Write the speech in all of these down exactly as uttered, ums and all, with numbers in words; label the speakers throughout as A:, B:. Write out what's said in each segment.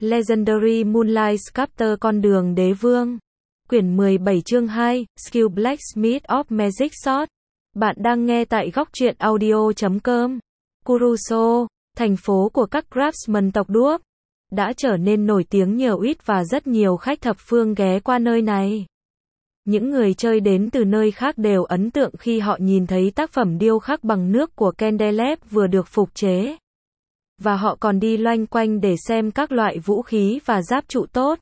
A: Legendary Moonlight Sculptor Con đường đế vương. Quyển mười bảy chương hai, Skill Blacksmith of Magic Sword. Bạn đang nghe tại góc truyện audio chấm com. Kuruso, thành phố của các craftsman tộc đuốc, đã trở nên nổi tiếng nhờ ít và rất nhiều khách thập phương ghé qua nơi này. Những người chơi đến từ nơi khác đều ấn tượng khi họ nhìn thấy tác phẩm điêu khắc bằng nước của Candeleb vừa được phục chế. Và họ còn đi loanh quanh để xem các loại vũ khí và giáp trụ tốt.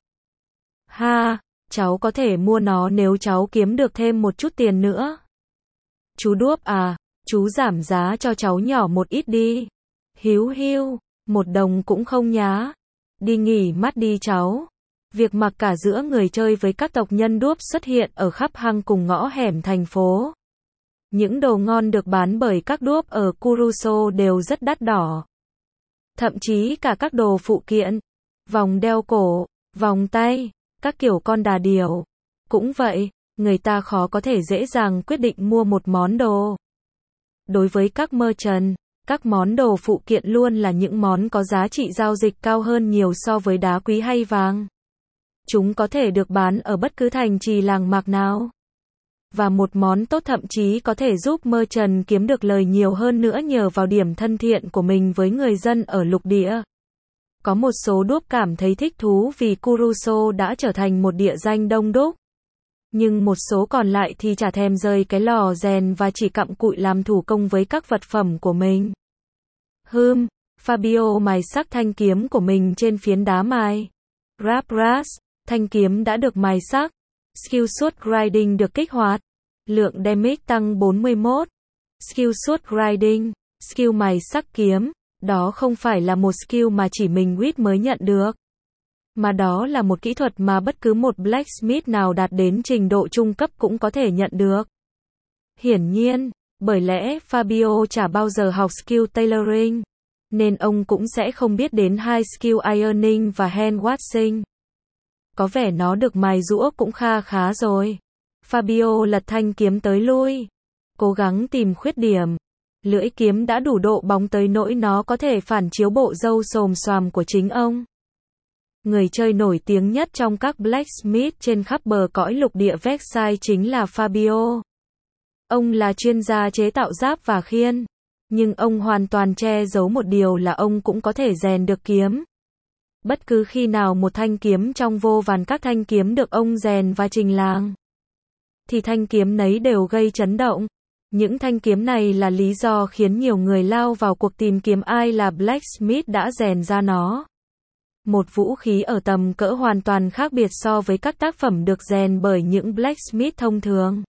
A: Ha, cháu có thể mua nó nếu cháu kiếm được thêm một chút tiền nữa. Chú đuốc à, chú giảm giá cho cháu nhỏ một ít đi. Hiếu hiu, một đồng cũng không nhá. Đi nghỉ mắt đi cháu. Việc mặc cả giữa người chơi với các tộc nhân đuốc xuất hiện ở khắp hang cùng ngõ hẻm thành phố. Những đồ ngon được bán bởi các đuốc ở Kuruso đều rất đắt đỏ. Thậm chí cả các đồ phụ kiện, vòng đeo cổ, vòng tay, các kiểu con đà điểu. Cũng vậy, người ta khó có thể dễ dàng quyết định mua một món đồ. Đối với các merchant, các món đồ phụ kiện luôn là những món có giá trị giao dịch cao hơn nhiều so với đá quý hay vàng. Chúng có thể được bán ở bất cứ thành trì làng mạc nào. Và một món tốt thậm chí có thể giúp merchant kiếm được lời nhiều hơn nữa nhờ vào điểm thân thiện của mình với người dân ở lục địa. Có một số đuốc cảm thấy thích thú vì Kuruso đã trở thành một địa danh đông đúc. Nhưng một số còn lại thì chả thèm rời cái lò rèn và chỉ cặm cụi làm thủ công với các vật phẩm của mình. Hừm, Fabio mài sắc thanh kiếm của mình trên phiến đá mài. Rapras, thanh kiếm đã được mài sắc. Skill Sword Grinding được kích hoạt. Lượng damage tăng bốn mươi mốt. Skill Sword Grinding, skill mài sắc kiếm. Đó không phải là một skill mà chỉ mình Wit mới nhận được. Mà đó là một kỹ thuật mà bất cứ một blacksmith nào đạt đến trình độ trung cấp cũng có thể nhận được. Hiển nhiên, bởi lẽ Fabio chả bao giờ học skill tailoring, nên ông cũng sẽ không biết đến hai skill ironing và hand waxing. Có vẻ nó được mài giũa cũng kha khá rồi. Fabio lật thanh kiếm tới lui, cố gắng tìm khuyết điểm. Lưỡi kiếm đã đủ độ bóng tới nỗi nó có thể phản chiếu bộ râu xồm xoàm của chính ông. Người chơi nổi tiếng nhất trong các blacksmith trên khắp bờ cõi lục địa Vexai chính là Fabio. Ông là chuyên gia chế tạo giáp và khiên. Nhưng ông hoàn toàn che giấu một điều là ông cũng có thể rèn được kiếm. Bất cứ khi nào một thanh kiếm trong vô vàn các thanh kiếm được ông rèn và trình làng, thì thanh kiếm nấy đều gây chấn động. Những thanh kiếm này là lý do khiến nhiều người lao vào cuộc tìm kiếm ai là blacksmith đã rèn ra nó. Một vũ khí ở tầm cỡ hoàn toàn khác biệt so với các tác phẩm được rèn bởi những blacksmith thông thường.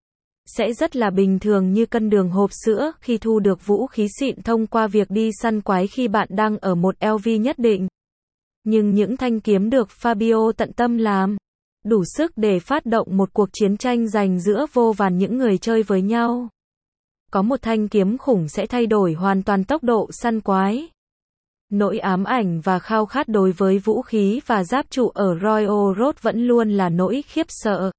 A: Sẽ rất là bình thường như cân đường hộp sữa khi thu được vũ khí xịn thông qua việc đi săn quái khi bạn đang ở một lv nhất định. Nhưng những thanh kiếm được Fabio tận tâm làm, đủ sức để phát động một cuộc chiến tranh giành giữa vô vàn những người chơi với nhau. Có một thanh kiếm khủng sẽ thay đổi hoàn toàn tốc độ săn quái. Nỗi ám ảnh và khao khát đối với vũ khí và giáp trụ ở Royal Road vẫn luôn là nỗi khiếp sợ.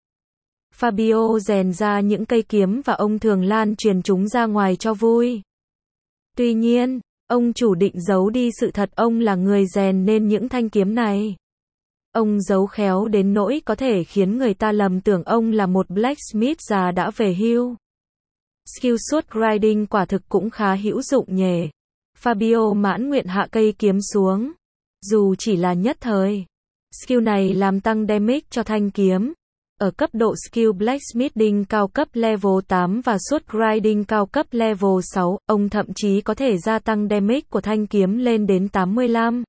A: Fabio rèn ra những cây kiếm và ông thường lan truyền chúng ra ngoài cho vui. Tuy nhiên, ông chủ định giấu đi sự thật ông là người rèn nên những thanh kiếm này. Ông giấu khéo đến nỗi có thể khiến người ta lầm tưởng ông là một blacksmith già đã về hưu. Skill Sword Grinding quả thực cũng khá hữu dụng nhỉ. Fabio mãn nguyện hạ cây kiếm xuống. Dù chỉ là nhất thời. Skill này làm tăng damage cho thanh kiếm. Ở cấp độ skill blacksmithing cao cấp level tám và sword grinding cao cấp level sáu, ông thậm chí có thể gia tăng damage của thanh kiếm lên đến tám mươi lăm.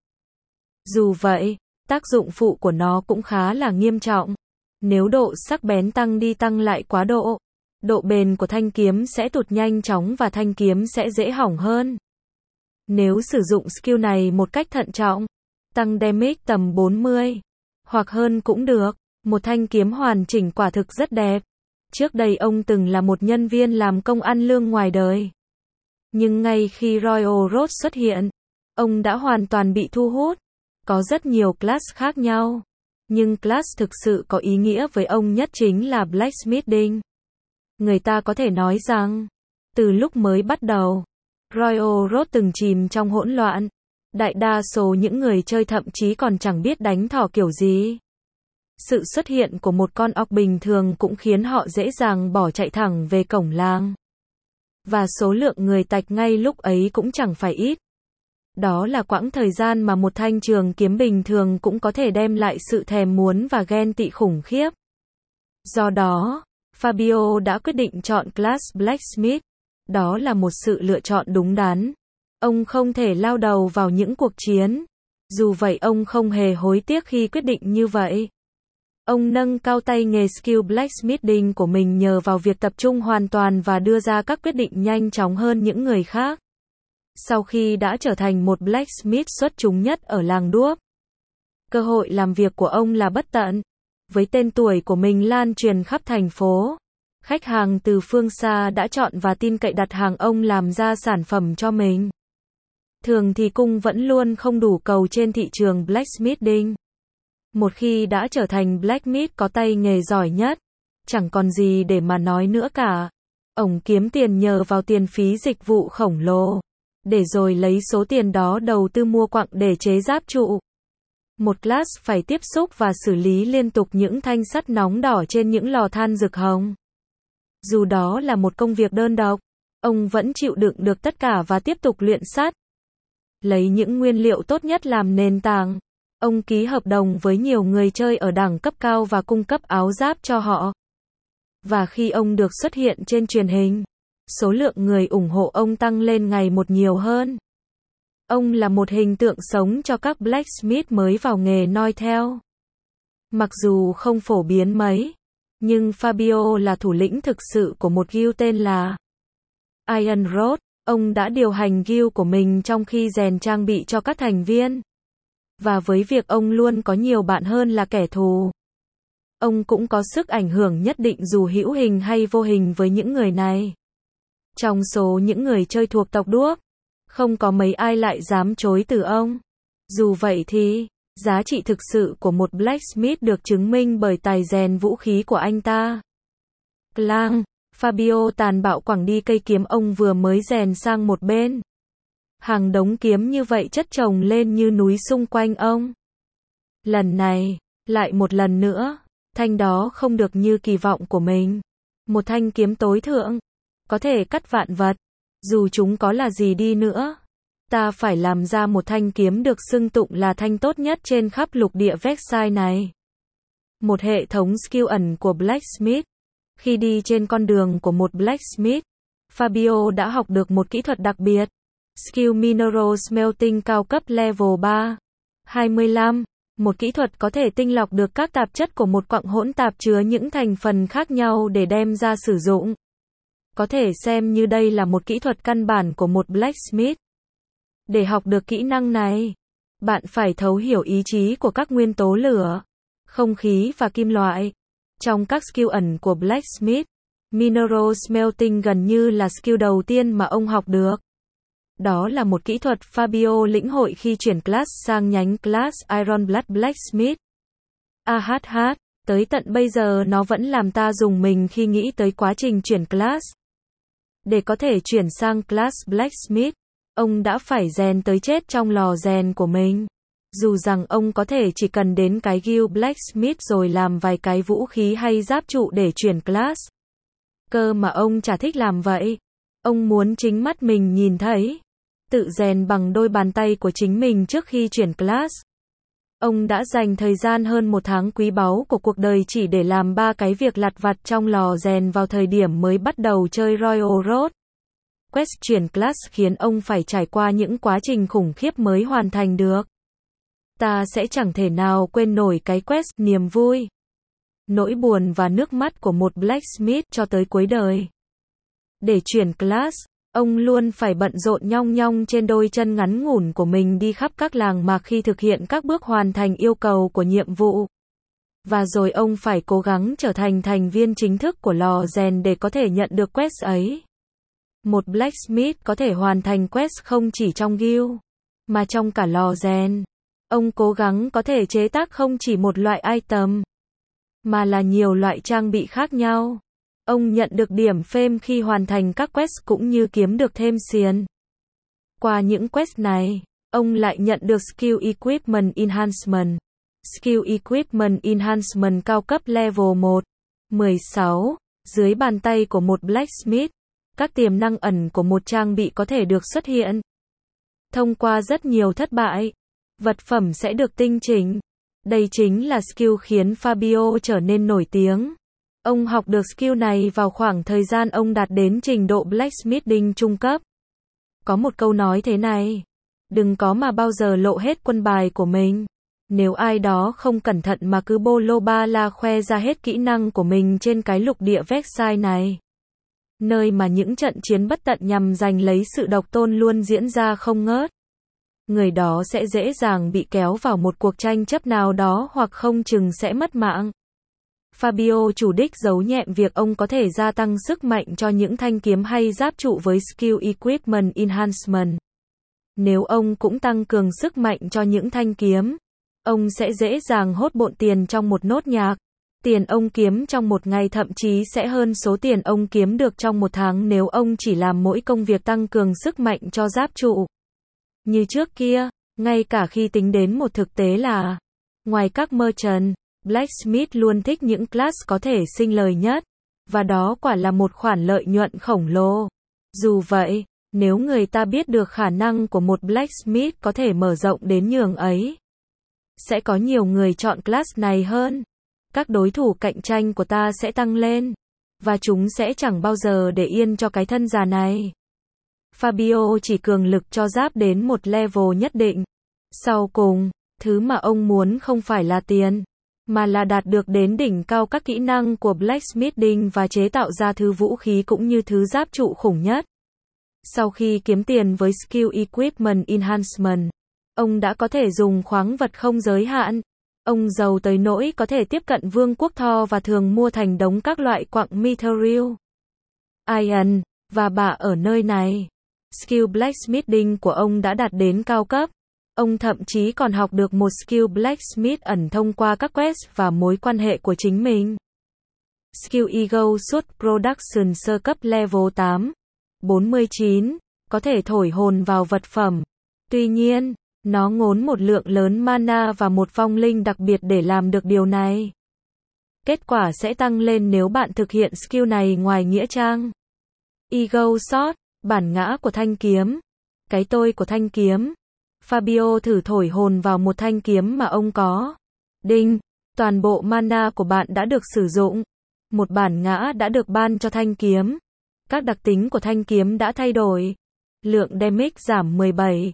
A: Dù vậy, tác dụng phụ của nó cũng khá là nghiêm trọng. Nếu độ sắc bén tăng đi tăng lại quá độ, độ bền của thanh kiếm sẽ tụt nhanh chóng và thanh kiếm sẽ dễ hỏng hơn. Nếu sử dụng skill này một cách thận trọng, tăng damage tầm bốn mươi hoặc hơn cũng được. Một thanh kiếm hoàn chỉnh quả thực rất đẹp. Trước đây ông từng là một nhân viên làm công ăn lương ngoài đời. Nhưng ngay khi Royal Road xuất hiện, ông đã hoàn toàn bị thu hút. Có rất nhiều class khác nhau. Nhưng class thực sự có ý nghĩa với ông nhất chính là blacksmithing. Người ta có thể nói rằng, từ lúc mới bắt đầu, Royal Road từng chìm trong hỗn loạn. Đại đa số những người chơi thậm chí còn chẳng biết đánh thỏ kiểu gì. Sự xuất hiện của một con ọc bình thường cũng khiến họ dễ dàng bỏ chạy thẳng về cổng làng. Và số lượng người tạch ngay lúc ấy cũng chẳng phải ít. Đó là quãng thời gian mà một thanh trường kiếm bình thường cũng có thể đem lại sự thèm muốn và ghen tị khủng khiếp. Do đó, Fabio đã quyết định chọn Class Blacksmith. Đó là một sự lựa chọn đúng đắn. Ông không thể lao đầu vào những cuộc chiến. Dù vậy ông không hề hối tiếc khi quyết định như vậy. Ông nâng cao tay nghề skill blacksmithing của mình nhờ vào việc tập trung hoàn toàn và đưa ra các quyết định nhanh chóng hơn những người khác. Sau khi đã trở thành một blacksmith xuất chúng nhất ở làng đuốc, cơ hội làm việc của ông là bất tận. Với tên tuổi của mình lan truyền khắp thành phố, khách hàng từ phương xa đã chọn và tin cậy đặt hàng ông làm ra sản phẩm cho mình. Thường thì cung vẫn luôn không đủ cầu trên thị trường blacksmithing. Một khi đã trở thành blacksmith có tay nghề giỏi nhất, chẳng còn gì để mà nói nữa cả. Ông kiếm tiền nhờ vào tiền phí dịch vụ khổng lồ, để rồi lấy số tiền đó đầu tư mua quặng để chế giáp trụ. Một class phải tiếp xúc và xử lý liên tục những thanh sắt nóng đỏ trên những lò than rực hồng. Dù đó là một công việc đơn độc, ông vẫn chịu đựng được tất cả và tiếp tục luyện sắt. Lấy những nguyên liệu tốt nhất làm nền tảng, ông ký hợp đồng với nhiều người chơi ở đẳng cấp cao và cung cấp áo giáp cho họ. Và khi ông được xuất hiện trên truyền hình, số lượng người ủng hộ ông tăng lên ngày một nhiều hơn. Ông là một hình tượng sống cho các blacksmith mới vào nghề noi theo. Mặc dù không phổ biến mấy, nhưng Fabio là thủ lĩnh thực sự của một guild tên là Iron Rod. Ông đã điều hành guild của mình trong khi rèn trang bị cho các thành viên. Và với việc ông luôn có nhiều bạn hơn là kẻ thù, ông cũng có sức ảnh hưởng nhất định dù hữu hình hay vô hình với những người này. Trong số những người chơi thuộc tộc đuốc, không có mấy ai lại dám chối từ ông. Dù vậy thì, giá trị thực sự của một blacksmith được chứng minh bởi tài rèn vũ khí của anh ta. Clang, Fabio tàn bạo quẳng đi cây kiếm ông vừa mới rèn sang một bên. Hàng đống kiếm như vậy chất chồng lên như núi xung quanh ông. Lần này, lại một lần nữa, thanh đó không được như kỳ vọng của mình. Một thanh kiếm tối thượng, có thể cắt vạn vật. Dù chúng có là gì đi nữa, ta phải làm ra một thanh kiếm được xưng tụng là thanh tốt nhất trên khắp lục địa Vexai này. Một hệ thống skill ẩn của blacksmith. Khi đi trên con đường của một blacksmith, Fabio đã học được một kỹ thuật đặc biệt. Skill Mineral Smelting cao cấp level ba. hai mươi lăm. Một kỹ thuật có thể tinh lọc được các tạp chất của một quặng hỗn tạp chứa những thành phần khác nhau để đem ra sử dụng. Có thể xem như đây là một kỹ thuật căn bản của một blacksmith. Để học được kỹ năng này, bạn phải thấu hiểu ý chí của các nguyên tố lửa, không khí và kim loại. Trong các skill ẩn của blacksmith, Mineral Smelting gần như là skill đầu tiên mà ông học được. Đó là một kỹ thuật Fabio lĩnh hội khi chuyển class sang nhánh class Iron Blood Blacksmith. A hát hát, tới tận bây giờ nó vẫn làm ta rùng mình khi nghĩ tới quá trình chuyển class. Để có thể chuyển sang class Blacksmith, ông đã phải rèn tới chết trong lò rèn của mình. Dù rằng ông có thể chỉ cần đến cái guild Blacksmith rồi làm vài cái vũ khí hay giáp trụ để chuyển class. Cơ mà ông chả thích làm vậy. Ông muốn chính mắt mình nhìn thấy. Tự rèn bằng đôi bàn tay của chính mình trước khi chuyển class. Ông đã dành thời gian hơn một tháng quý báu của cuộc đời chỉ để làm ba cái việc lặt vặt trong lò rèn vào thời điểm mới bắt đầu chơi Royal Road. Quest chuyển class khiến ông phải trải qua những quá trình khủng khiếp mới hoàn thành được. Ta sẽ chẳng thể nào quên nổi cái quest, niềm vui, nỗi buồn và nước mắt của một blacksmith cho tới cuối đời. Để chuyển class, ông luôn phải bận rộn nhong nhong trên đôi chân ngắn ngủn của mình đi khắp các làng mạc khi thực hiện các bước hoàn thành yêu cầu của nhiệm vụ. Và rồi ông phải cố gắng trở thành thành viên chính thức của lò rèn để có thể nhận được quest ấy. Một blacksmith có thể hoàn thành quest không chỉ trong guild, mà trong cả lò rèn. Ông cố gắng có thể chế tác không chỉ một loại item, mà là nhiều loại trang bị khác nhau. Ông nhận được điểm fame khi hoàn thành các quest cũng như kiếm được thêm xiên. Qua những quest này, ông lại nhận được Skill Equipment Enhancement. Skill Equipment Enhancement cao cấp level một. mười sáu. Dưới bàn tay của một Blacksmith, các tiềm năng ẩn của một trang bị có thể được xuất hiện. Thông qua rất nhiều thất bại, vật phẩm sẽ được tinh chỉnh. Đây chính là skill khiến Fabio trở nên nổi tiếng. Ông học được skill này vào khoảng thời gian ông đạt đến trình độ Blacksmithing trung cấp. Có một câu nói thế này: đừng có mà bao giờ lộ hết quân bài của mình. Nếu ai đó không cẩn thận mà cứ bô lô ba la khoe ra hết kỹ năng của mình trên cái lục địa Vexai này, nơi mà những trận chiến bất tận nhằm giành lấy sự độc tôn luôn diễn ra không ngớt, người đó sẽ dễ dàng bị kéo vào một cuộc tranh chấp nào đó hoặc không chừng sẽ mất mạng. Fabio chủ đích giấu nhẹm việc ông có thể gia tăng sức mạnh cho những thanh kiếm hay giáp trụ với Skill Equipment Enhancement. Nếu ông cũng tăng cường sức mạnh cho những thanh kiếm, ông sẽ dễ dàng hốt bộn tiền trong một nốt nhạc. Tiền ông kiếm trong một ngày thậm chí sẽ hơn số tiền ông kiếm được trong một tháng nếu ông chỉ làm mỗi công việc tăng cường sức mạnh cho giáp trụ. Như trước kia, ngay cả khi tính đến một thực tế là, ngoài các merchant, Blacksmith luôn thích những class có thể sinh lời nhất, và đó quả là một khoản lợi nhuận khổng lồ. Dù vậy, nếu người ta biết được khả năng của một Blacksmith có thể mở rộng đến nhường ấy, sẽ có nhiều người chọn class này hơn. Các đối thủ cạnh tranh của ta sẽ tăng lên, và chúng sẽ chẳng bao giờ để yên cho cái thân già này. Fabio chỉ cường lực cho giáp đến một level nhất định. Sau cùng, thứ mà ông muốn không phải là tiền, mà là đạt được đến đỉnh cao các kỹ năng của Blacksmithing và chế tạo ra thứ vũ khí cũng như thứ giáp trụ khủng nhất. Sau khi kiếm tiền với Skill Equipment Enhancement, ông đã có thể dùng khoáng vật không giới hạn. Ông giàu tới nỗi có thể tiếp cận vương quốc Thor và thường mua thành đống các loại quặng Mithril, Iron, và bạ ở nơi này. Skill Blacksmithing của ông đã đạt đến cao cấp. Ông thậm chí còn học được một skill Blacksmith ẩn thông qua các quest và mối quan hệ của chính mình. Skill Eagle Suit Production sơ cấp level tám. bốn mươi chín. Có thể thổi hồn vào vật phẩm. Tuy nhiên, nó ngốn một lượng lớn mana và một vong linh đặc biệt để làm được điều này. Kết quả sẽ tăng lên nếu bạn thực hiện skill này ngoài nghĩa trang. Eagle Sword, bản ngã của thanh kiếm. Cái tôi của thanh kiếm. Fabio thử thổi hồn vào một thanh kiếm mà ông có. Đinh, toàn bộ mana của bạn đã được sử dụng. Một bản ngã đã được ban cho thanh kiếm. Các đặc tính của thanh kiếm đã thay đổi. Lượng damage giảm mười bảy.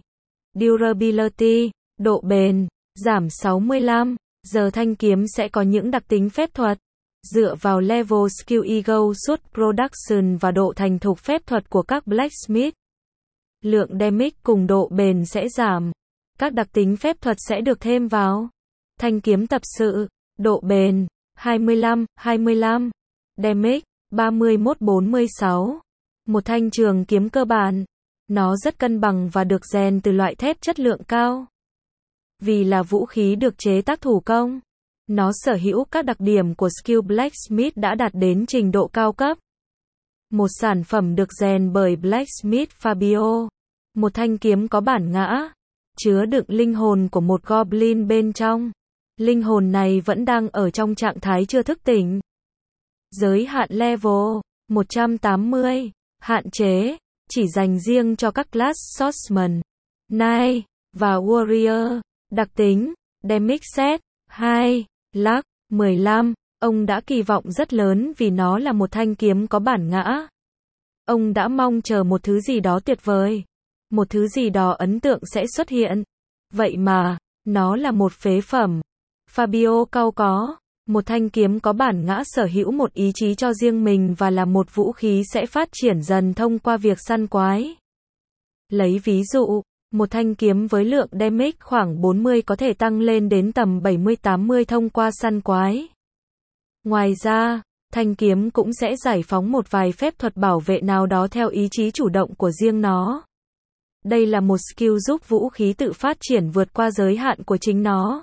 A: Durability, độ bền, giảm sáu mươi lăm. Giờ thanh kiếm sẽ có những đặc tính phép thuật. Dựa vào level skill Eagle Suit Production và độ thành thục phép thuật của các Blacksmith, lượng damage cùng độ bền sẽ giảm. Các đặc tính phép thuật sẽ được thêm vào. Thanh kiếm tập sự, độ bền, hai mươi lăm, hai mươi lăm. Damage, ba mươi mốt bốn mươi sáu. Một thanh trường kiếm cơ bản. Nó rất cân bằng và được rèn từ loại thép chất lượng cao. Vì là vũ khí được chế tác thủ công, nó sở hữu các đặc điểm của skill Blacksmith đã đạt đến trình độ cao cấp. Một sản phẩm được rèn bởi Blacksmith Fabio. Một thanh kiếm có bản ngã, chứa đựng linh hồn của một goblin bên trong. Linh hồn này vẫn đang ở trong trạng thái chưa thức tỉnh. Giới hạn level, một trăm tám mươi. Hạn chế, chỉ dành riêng cho các class Swordsman, Knight, và Warrior. Đặc tính, Damage Set, hai. Luck, mười lăm. Ông đã kỳ vọng rất lớn vì nó là một thanh kiếm có bản ngã. Ông đã mong chờ một thứ gì đó tuyệt vời. Một thứ gì đó ấn tượng sẽ xuất hiện. Vậy mà, nó là một phế phẩm. Fabio cau có. Một thanh kiếm có bản ngã sở hữu một ý chí cho riêng mình và là một vũ khí sẽ phát triển dần thông qua việc săn quái. Lấy ví dụ, một thanh kiếm với lượng damage khoảng bốn mươi có thể tăng lên đến tầm bảy mươi tám mươi thông qua săn quái. Ngoài ra, thanh kiếm cũng sẽ giải phóng một vài phép thuật bảo vệ nào đó theo ý chí chủ động của riêng nó. Đây là một skill giúp vũ khí tự phát triển vượt qua giới hạn của chính nó.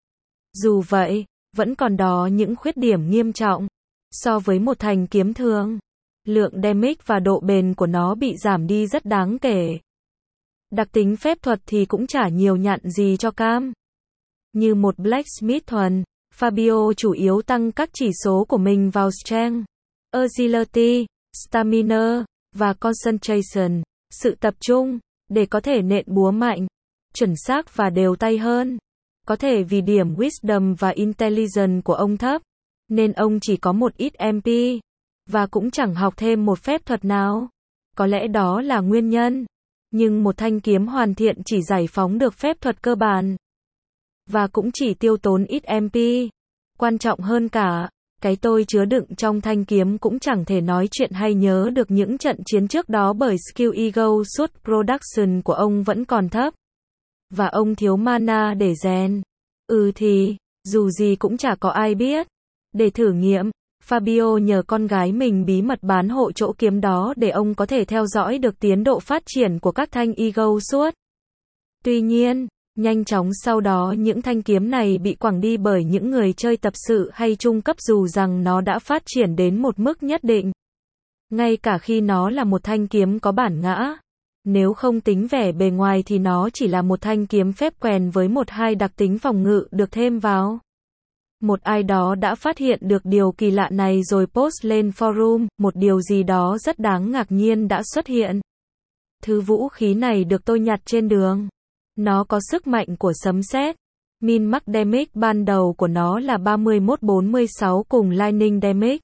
A: Dù vậy, vẫn còn đó những khuyết điểm nghiêm trọng. So với một thanh kiếm thường, lượng damage và độ bền của nó bị giảm đi rất đáng kể. Đặc tính phép thuật thì cũng chả nhiều nhặn gì cho cam. Như một blacksmith thuần, Fabio chủ yếu tăng các chỉ số của mình vào strength, agility, stamina, và concentration, sự tập trung, để có thể nện búa mạnh, chuẩn xác và đều tay hơn. Có thể vì điểm wisdom và intelligence của ông thấp, nên ông chỉ có một ít em pê, và cũng chẳng học thêm một phép thuật nào. Có lẽ đó là nguyên nhân. Nhưng một thanh kiếm hoàn thiện chỉ giải phóng được phép thuật cơ bản, và cũng chỉ tiêu tốn ít em pê. Quan trọng hơn cả, cái tôi chứa đựng trong thanh kiếm cũng chẳng thể nói chuyện hay nhớ được những trận chiến trước đó bởi skill ego suit production của ông vẫn còn thấp. Và ông thiếu mana để rèn. Ừ thì, dù gì cũng chả có ai biết. Để thử nghiệm, Fabio nhờ con gái mình bí mật bán hộ chỗ kiếm đó để ông có thể theo dõi được tiến độ phát triển của các thanh ego suit. Tuy nhiên, nhanh chóng sau đó những thanh kiếm này bị quẳng đi bởi những người chơi tập sự hay trung cấp dù rằng nó đã phát triển đến một mức nhất định. Ngay cả khi nó là một thanh kiếm có bản ngã. Nếu không tính vẻ bề ngoài thì nó chỉ là một thanh kiếm phép quèn với một hai đặc tính phòng ngự được thêm vào. Một ai đó đã phát hiện được điều kỳ lạ này rồi post lên forum, một điều gì đó rất đáng ngạc nhiên đã xuất hiện. Thứ vũ khí này được tôi nhặt trên đường. Nó có sức mạnh của sấm sét. Min max damage ban đầu của nó là ba mươi mốt bốn mươi sáu cùng lightning damage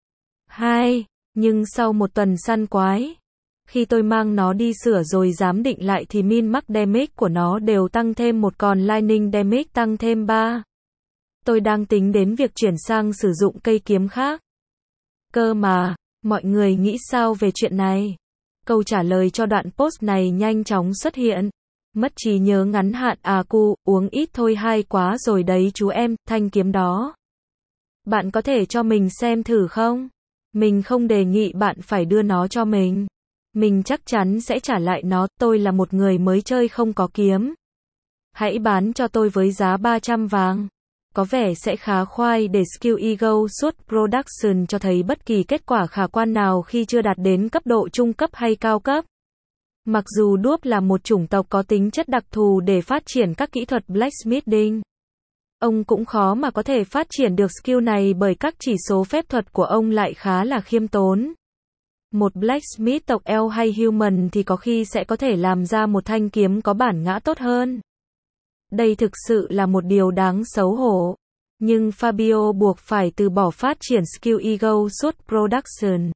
A: hai, nhưng sau một tuần săn quái, khi tôi mang nó đi sửa rồi giám định lại thì min max damage của nó đều tăng thêm một còn lightning damage tăng thêm ba. Tôi đang tính đến việc chuyển sang sử dụng cây kiếm khác. Cơ mà, mọi người nghĩ sao về chuyện này? Câu trả lời cho đoạn post này nhanh chóng xuất hiện. Mất trí nhớ ngắn hạn à cu, uống ít thôi hay quá rồi đấy chú em, thanh kiếm đó. Bạn có thể cho mình xem thử không? Mình không đề nghị bạn phải đưa nó cho mình. Mình chắc chắn sẽ trả lại nó, tôi là một người mới chơi không có kiếm. Hãy bán cho tôi với giá ba trăm vàng. Có vẻ sẽ khá khoai để skill ego suit production cho thấy bất kỳ kết quả khả quan nào khi chưa đạt đến cấp độ trung cấp hay cao cấp. Mặc dù đuốc là một chủng tộc có tính chất đặc thù để phát triển các kỹ thuật blacksmithing, ông cũng khó mà có thể phát triển được skill này bởi các chỉ số phép thuật của ông lại khá là khiêm tốn. Một blacksmith tộc elf hay human thì có khi sẽ có thể làm ra một thanh kiếm có bản ngã tốt hơn. Đây thực sự là một điều đáng xấu hổ. Nhưng Fabio buộc phải từ bỏ phát triển skill ego suit production.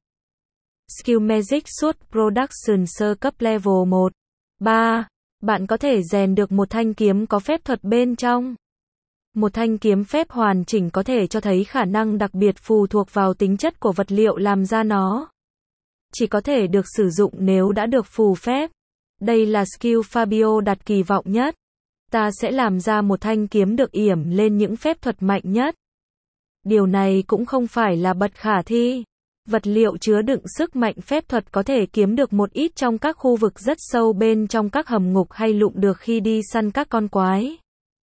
A: Skill magic suit production sơ cấp level một. ba. Bạn có thể rèn được một thanh kiếm có phép thuật bên trong. Một thanh kiếm phép hoàn chỉnh có thể cho thấy khả năng đặc biệt phù thuộc vào tính chất của vật liệu làm ra nó. Chỉ có thể được sử dụng nếu đã được phù phép. Đây là skill Fabio đặt kỳ vọng nhất. Ta sẽ làm ra một thanh kiếm được yểm lên những phép thuật mạnh nhất. Điều này cũng không phải là bất khả thi. Vật liệu chứa đựng sức mạnh phép thuật có thể kiếm được một ít trong các khu vực rất sâu bên trong các hầm ngục hay lụm được khi đi săn các con quái.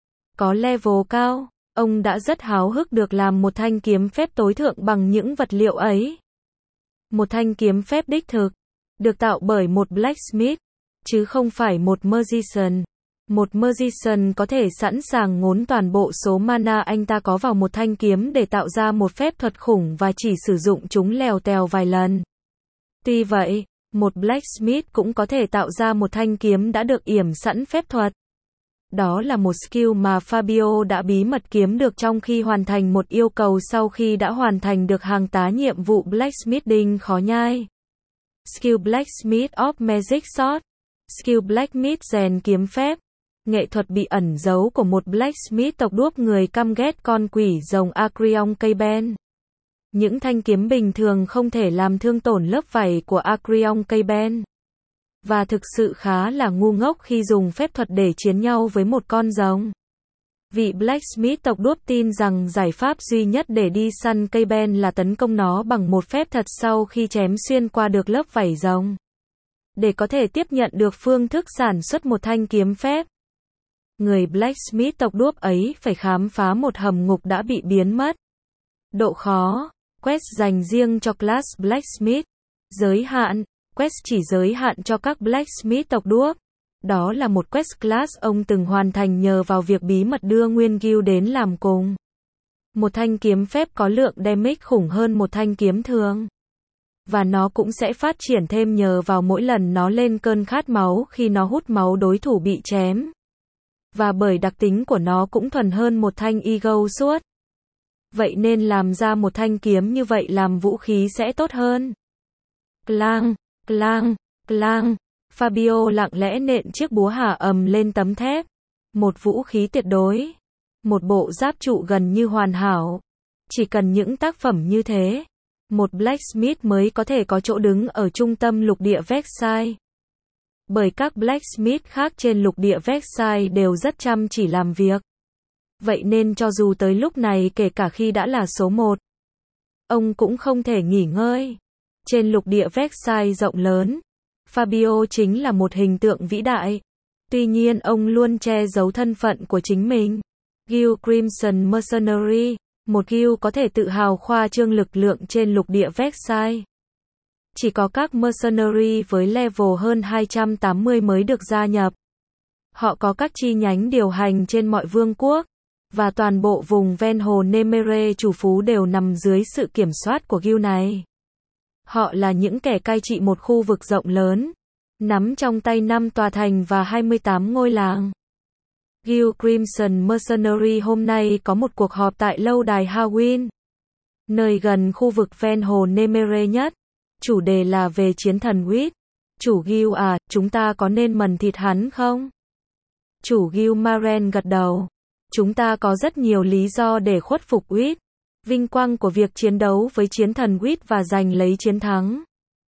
A: Có level cao, ông đã rất háo hức được làm một thanh kiếm phép tối thượng bằng những vật liệu ấy. Một thanh kiếm phép đích thực, được tạo bởi một blacksmith, chứ không phải một magician. Một magician có thể sẵn sàng ngốn toàn bộ số mana anh ta có vào một thanh kiếm để tạo ra một phép thuật khủng và chỉ sử dụng chúng lèo tèo vài lần. Tuy vậy, một blacksmith cũng có thể tạo ra một thanh kiếm đã được yểm sẵn phép thuật. Đó là một skill mà Fabio đã bí mật kiếm được trong khi hoàn thành một yêu cầu sau khi đã hoàn thành được hàng tá nhiệm vụ blacksmithing khó nhai. Skill Blacksmith of Magic Sword. Skill Blacksmith rèn kiếm phép. Nghệ thuật bị ẩn giấu của một blacksmith tộc đuốc người căm ghét con quỷ rồng Acreon Cayben. Những thanh kiếm bình thường không thể làm thương tổn lớp vảy của Acreon Cayben. Và thực sự khá là ngu ngốc khi dùng phép thuật để chiến nhau với một con rồng. Vị blacksmith tộc đuốc tin rằng giải pháp duy nhất để đi săn Cayben là tấn công nó bằng một phép thuật sau khi chém xuyên qua được lớp vảy rồng. Để có thể tiếp nhận được phương thức sản xuất một thanh kiếm phép, người blacksmith tộc đuốc ấy phải khám phá một hầm ngục đã bị biến mất. Độ khó, quest dành riêng cho class blacksmith. Giới hạn, quest chỉ giới hạn cho các blacksmith tộc đuốc. Đó là một quest class ông từng hoàn thành nhờ vào việc bí mật đưa nguyên guild đến làm cùng. Một thanh kiếm phép có lượng damage khủng hơn một thanh kiếm thường. Và nó cũng sẽ phát triển thêm nhờ vào mỗi lần nó lên cơn khát máu khi nó hút máu đối thủ bị chém. Và bởi đặc tính của nó cũng thuần hơn một thanh ego suốt. Vậy nên làm ra một thanh kiếm như vậy làm vũ khí sẽ tốt hơn. Clang, clang, clang. Fabio lặng lẽ nện chiếc búa hả ầm lên tấm thép. Một vũ khí tuyệt đối. Một bộ giáp trụ gần như hoàn hảo. Chỉ cần những tác phẩm như thế, một blacksmith mới có thể có chỗ đứng ở trung tâm lục địa Versailles. Bởi các blacksmith khác trên lục địa Versailles đều rất chăm chỉ làm việc. Vậy nên cho dù tới lúc này kể cả khi đã là số một, ông cũng không thể nghỉ ngơi. Trên lục địa Versailles rộng lớn, Fabio chính là một hình tượng vĩ đại. Tuy nhiên ông luôn che giấu thân phận của chính mình. Guild Crimson Mercenary, một guild có thể tự hào khoa trương lực lượng trên lục địa Versailles. Chỉ có các mercenary với level hơn hai trăm tám mươi mới được gia nhập. Họ có các chi nhánh điều hành trên mọi vương quốc, và toàn bộ vùng ven hồ Nemere chủ phú đều nằm dưới sự kiểm soát của guild này. Họ là những kẻ cai trị một khu vực rộng lớn, nắm trong tay năm tòa thành và hai mươi tám ngôi làng. Guild Crimson Mercenary hôm nay có một cuộc họp tại lâu đài Hawin, nơi gần khu vực ven hồ Nemere nhất. Chủ đề là về chiến thần Wit. Chủ Guild à, chúng ta có nên mần thịt hắn không? Chủ Guild Maren gật đầu. Chúng ta có rất nhiều lý do để khuất phục Wit. Vinh quang của việc chiến đấu với chiến thần Wit và giành lấy chiến thắng.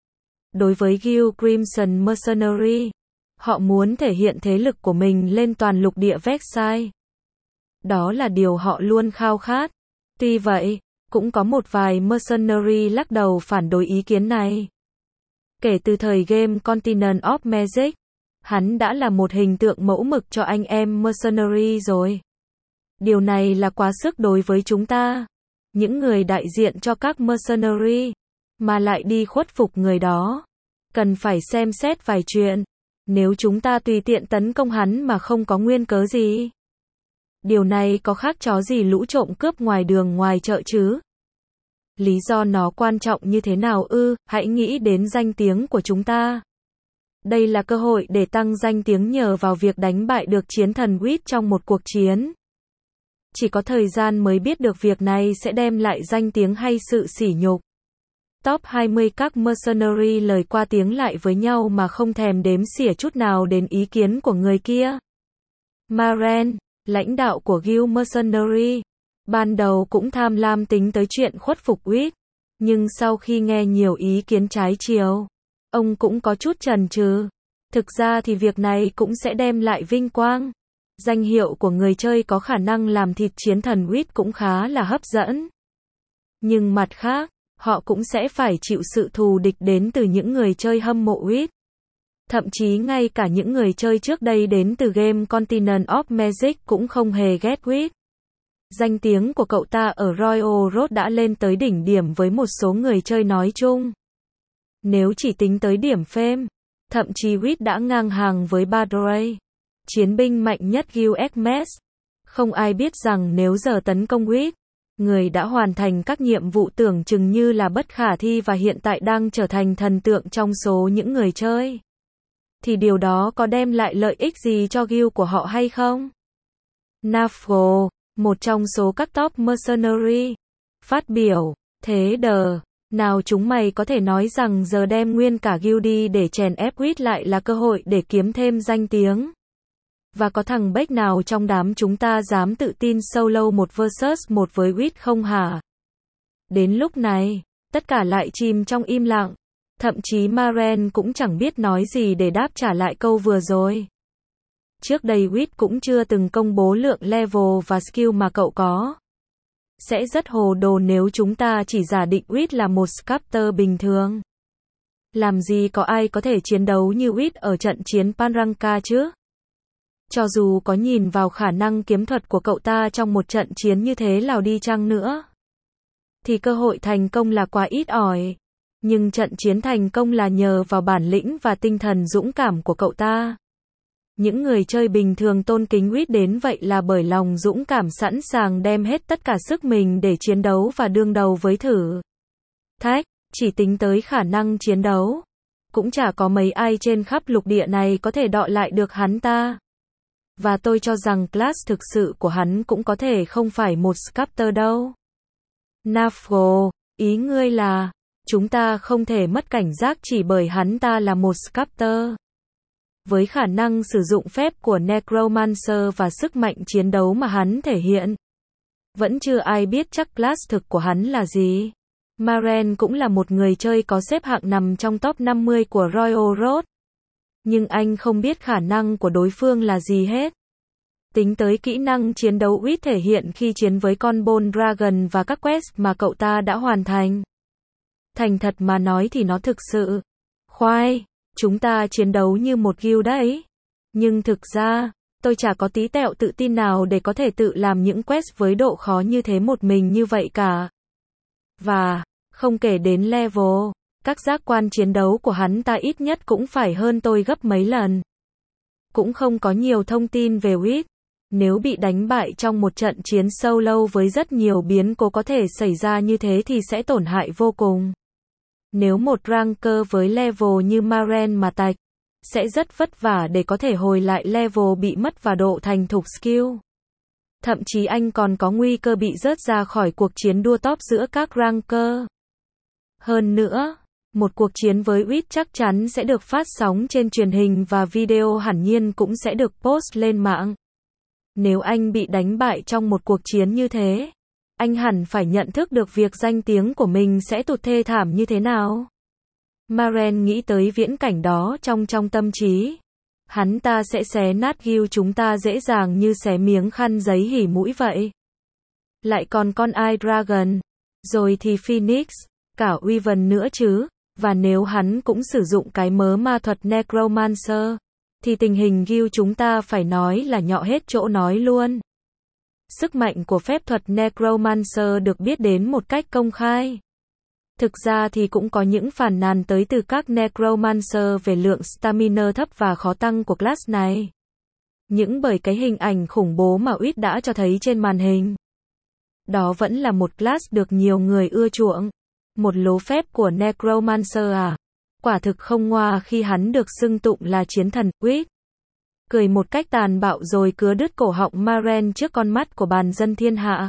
A: Đối với Guild Crimson Mercenary, họ muốn thể hiện thế lực của mình lên toàn lục địa Versailles. Đó là điều họ luôn khao khát. Tuy vậy, cũng có một vài mercenary lắc đầu phản đối ý kiến này. Kể từ thời game Continent of Magic, hắn đã là một hình tượng mẫu mực cho anh em mercenary rồi. Điều này là quá sức đối với chúng ta, những người đại diện cho các mercenary, mà lại đi khuất phục người đó. Cần phải xem xét vài chuyện. Nếu chúng ta tùy tiện tấn công hắn mà không có nguyên cớ gì, điều này có khác chó gì lũ trộm cướp ngoài đường ngoài chợ chứ? Lý do nó quan trọng như thế nào ư? Hãy nghĩ đến danh tiếng của chúng ta. Đây là cơ hội để tăng danh tiếng nhờ vào việc đánh bại được chiến thần Wit trong một cuộc chiến. Chỉ có thời gian mới biết được việc này sẽ đem lại danh tiếng hay sự sỉ nhục. Top hai mươi các mercenary lời qua tiếng lại với nhau mà không thèm đếm xỉa chút nào đến ý kiến của người kia. Maren, lãnh đạo của Guild Mercenary, ban đầu cũng tham lam tính tới chuyện khuất phục Wit, nhưng sau khi nghe nhiều ý kiến trái chiều, ông cũng có chút chần chừ. Thực ra thì việc này cũng sẽ đem lại vinh quang. Danh hiệu của người chơi có khả năng làm thịt chiến thần Wit cũng khá là hấp dẫn. Nhưng mặt khác, họ cũng sẽ phải chịu sự thù địch đến từ những người chơi hâm mộ Wit. Thậm chí ngay cả những người chơi trước đây đến từ game Continent of Magic cũng không hề ghét Wit. Danh tiếng của cậu ta ở Royal Road đã lên tới đỉnh điểm với một số người chơi nói chung. Nếu chỉ tính tới điểm fame, thậm chí Wit đã ngang hàng với Badray, chiến binh mạnh nhất Guild Hermes. Không ai biết rằng nếu giờ tấn công Wit, người đã hoàn thành các nhiệm vụ tưởng chừng như là bất khả thi và hiện tại đang trở thành thần tượng trong số những người chơi, thì điều đó có đem lại lợi ích gì cho guild của họ hay không? Nafgo, một trong số các top mercenary, phát biểu, thế đờ, nào chúng mày có thể nói rằng giờ đem nguyên cả guild đi để chèn ép Wit lại là cơ hội để kiếm thêm danh tiếng. Và có thằng Beck nào trong đám chúng ta dám tự tin solo một versus một với Wit không hả? Đến lúc này, tất cả lại chìm trong im lặng. Thậm chí Maren cũng chẳng biết nói gì để đáp trả lại câu vừa rồi. Trước đây Wit cũng chưa từng công bố lượng level và skill mà cậu có. Sẽ rất hồ đồ nếu chúng ta chỉ giả định Wit là một sculptor bình thường. Làm gì có ai có thể chiến đấu như Wit ở trận chiến Panranka chứ? Cho dù có nhìn vào khả năng kiếm thuật của cậu ta trong một trận chiến như thế nào đi chăng nữa, thì cơ hội thành công là quá ít ỏi. Nhưng trận chiến thành công là nhờ vào bản lĩnh và tinh thần dũng cảm của cậu ta. Những người chơi bình thường tôn kính Reed đến vậy là bởi lòng dũng cảm sẵn sàng đem hết tất cả sức mình để chiến đấu và đương đầu với thử thách, chỉ tính tới khả năng chiến đấu. Cũng chả có mấy ai trên khắp lục địa này có thể đọ lại được hắn ta. Và tôi cho rằng class thực sự của hắn cũng có thể không phải một Sculptor đâu. Nafgo, ý ngươi là, chúng ta không thể mất cảnh giác chỉ bởi hắn ta là một Sculptor. Với khả năng sử dụng phép của Necromancer và sức mạnh chiến đấu mà hắn thể hiện, vẫn chưa ai biết chắc class thực của hắn là gì. Maren cũng là một người chơi có xếp hạng nằm trong top năm mươi của Royal Road. Nhưng anh không biết khả năng của đối phương là gì hết. Tính tới kỹ năng chiến đấu Reed thể hiện khi chiến với con Bone Dragon và các quest mà cậu ta đã hoàn thành. Thành thật mà nói thì nó thực sự khoai. Chúng ta chiến đấu như một guild đấy. Nhưng thực ra, tôi chả có tí tẹo tự tin nào để có thể tự làm những quest với độ khó như thế một mình như vậy cả. Và, không kể đến level, các giác quan chiến đấu của hắn ta ít nhất cũng phải hơn tôi gấp mấy lần. Cũng không có nhiều thông tin về Reed. Nếu bị đánh bại trong một trận chiến solo với rất nhiều biến cố có thể xảy ra như thế thì sẽ tổn hại vô cùng. Nếu một ranker với level như Maren mà tạch, sẽ rất vất vả để có thể hồi lại level bị mất và độ thành thục skill. Thậm chí anh còn có nguy cơ bị rớt ra khỏi cuộc chiến đua top giữa các ranker. Hơn nữa, một cuộc chiến với Reed chắc chắn sẽ được phát sóng trên truyền hình và video hẳn nhiên cũng sẽ được post lên mạng. Nếu anh bị đánh bại trong một cuộc chiến như thế, anh hẳn phải nhận thức được việc danh tiếng của mình sẽ tụt thê thảm như thế nào. Maren nghĩ tới viễn cảnh đó trong trong tâm trí. Hắn ta sẽ xé nát guild chúng ta dễ dàng như xé miếng khăn giấy hỉ mũi vậy. Lại còn con Eye Dragon, rồi thì Phoenix, cả Wyvern nữa chứ. Và nếu hắn cũng sử dụng cái mớ ma thuật Necromancer, thì tình hình guild chúng ta phải nói là nhọ hết chỗ nói luôn. Sức mạnh của phép thuật Necromancer được biết đến một cách công khai. Thực ra thì cũng có những phàn nàn tới từ các Necromancer về lượng stamina thấp và khó tăng của class này. Những bởi cái hình ảnh khủng bố mà Reed đã cho thấy trên màn hình. Đó vẫn là một class được nhiều người ưa chuộng. Một lố phép của Necromancer à? Quả thực không ngoa khi hắn được xưng tụng là chiến thần. Reed cười một cách tàn bạo rồi cứa đứt cổ họng Maren trước con mắt của bàn dân thiên hạ.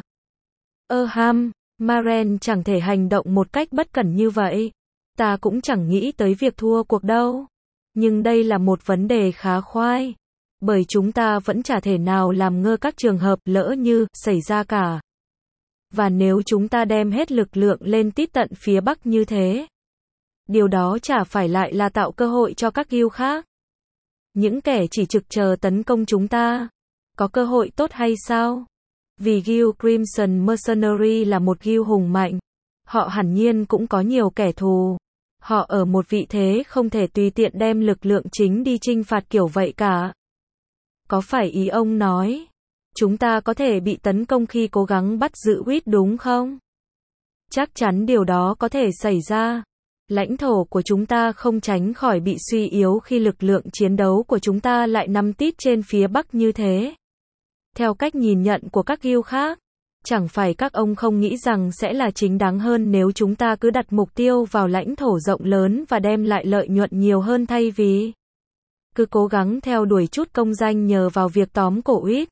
A: Ơ ham, Maren chẳng thể hành động một cách bất cẩn như vậy. Ta cũng chẳng nghĩ tới việc thua cuộc đâu. Nhưng đây là một vấn đề khá khoai. Bởi chúng ta vẫn chả thể nào làm ngơ các trường hợp lỡ như xảy ra cả. Và nếu chúng ta đem hết lực lượng lên tít tận phía bắc như thế, điều đó chả phải lại là tạo cơ hội cho các guild khác. Những kẻ chỉ trực chờ tấn công chúng ta, có cơ hội tốt hay sao? Vì guild Crimson Mercenary là một guild hùng mạnh, họ hẳn nhiên cũng có nhiều kẻ thù. Họ ở một vị thế không thể tùy tiện đem lực lượng chính đi chinh phạt kiểu vậy cả. Có phải ý ông nói, chúng ta có thể bị tấn công khi cố gắng bắt giữ Reed đúng không? Chắc chắn điều đó có thể xảy ra. Lãnh thổ của chúng ta không tránh khỏi bị suy yếu khi lực lượng chiến đấu của chúng ta lại nằm tít trên phía bắc như thế. Theo cách nhìn nhận của các guild khác, chẳng phải các ông không nghĩ rằng sẽ là chính đáng hơn nếu chúng ta cứ đặt mục tiêu vào lãnh thổ rộng lớn và đem lại lợi nhuận nhiều hơn thay vì cứ cố gắng theo đuổi chút công danh nhờ vào việc tóm cổ Reed.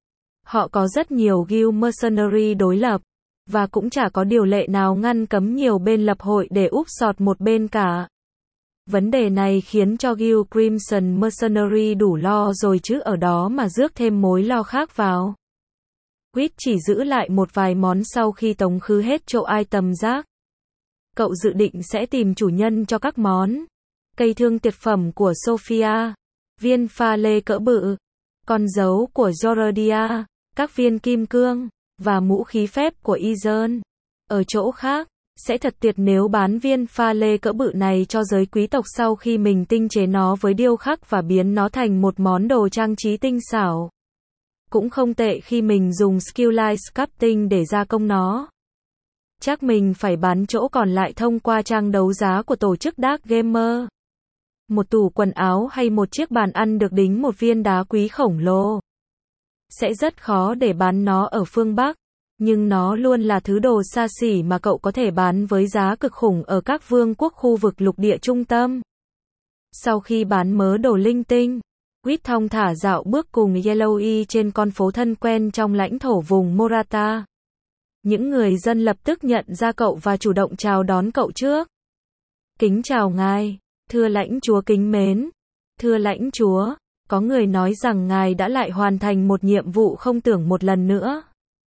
A: Họ có rất nhiều guild mercenary đối lập, và cũng chả có điều lệ nào ngăn cấm nhiều bên lập hội để úp sọt một bên cả. Vấn đề này khiến cho guild Crimson Mercenary đủ lo rồi chứ ở đó mà rước thêm mối lo khác vào. Reed chỉ giữ lại một vài món sau khi tống khứ hết chỗ item rác. Cậu dự định sẽ tìm chủ nhân cho các món. Cây thương tuyệt phẩm của Sophia, viên pha lê cỡ bự, con dấu của Jordia, các viên kim cương, và mũ khí phép của Izern. Ở chỗ khác, sẽ thật tuyệt nếu bán viên pha lê cỡ bự này cho giới quý tộc sau khi mình tinh chế nó với điêu khắc và biến nó thành một món đồ trang trí tinh xảo. Cũng không tệ khi mình dùng Skillline Sculpting để gia công nó. Chắc mình phải bán chỗ còn lại thông qua trang đấu giá của tổ chức Dark Gamer. một tủ quần áo hay một chiếc bàn ăn được đính một viên đá quý khổng lồ. Sẽ rất khó để bán nó ở phương Bắc, nhưng nó luôn là thứ đồ xa xỉ mà cậu có thể bán với giá cực khủng ở các vương quốc khu vực lục địa trung tâm. Sau khi bán mớ đồ linh tinh, Quýt thong thả dạo bước cùng Yellowy trên con phố thân quen trong lãnh thổ vùng Morata. Những người dân lập tức nhận ra cậu và chủ động chào đón cậu trước. Kính chào ngài, thưa lãnh chúa kính mến. Thưa lãnh chúa, có người nói rằng ngài đã lại hoàn thành một nhiệm vụ không tưởng một lần nữa.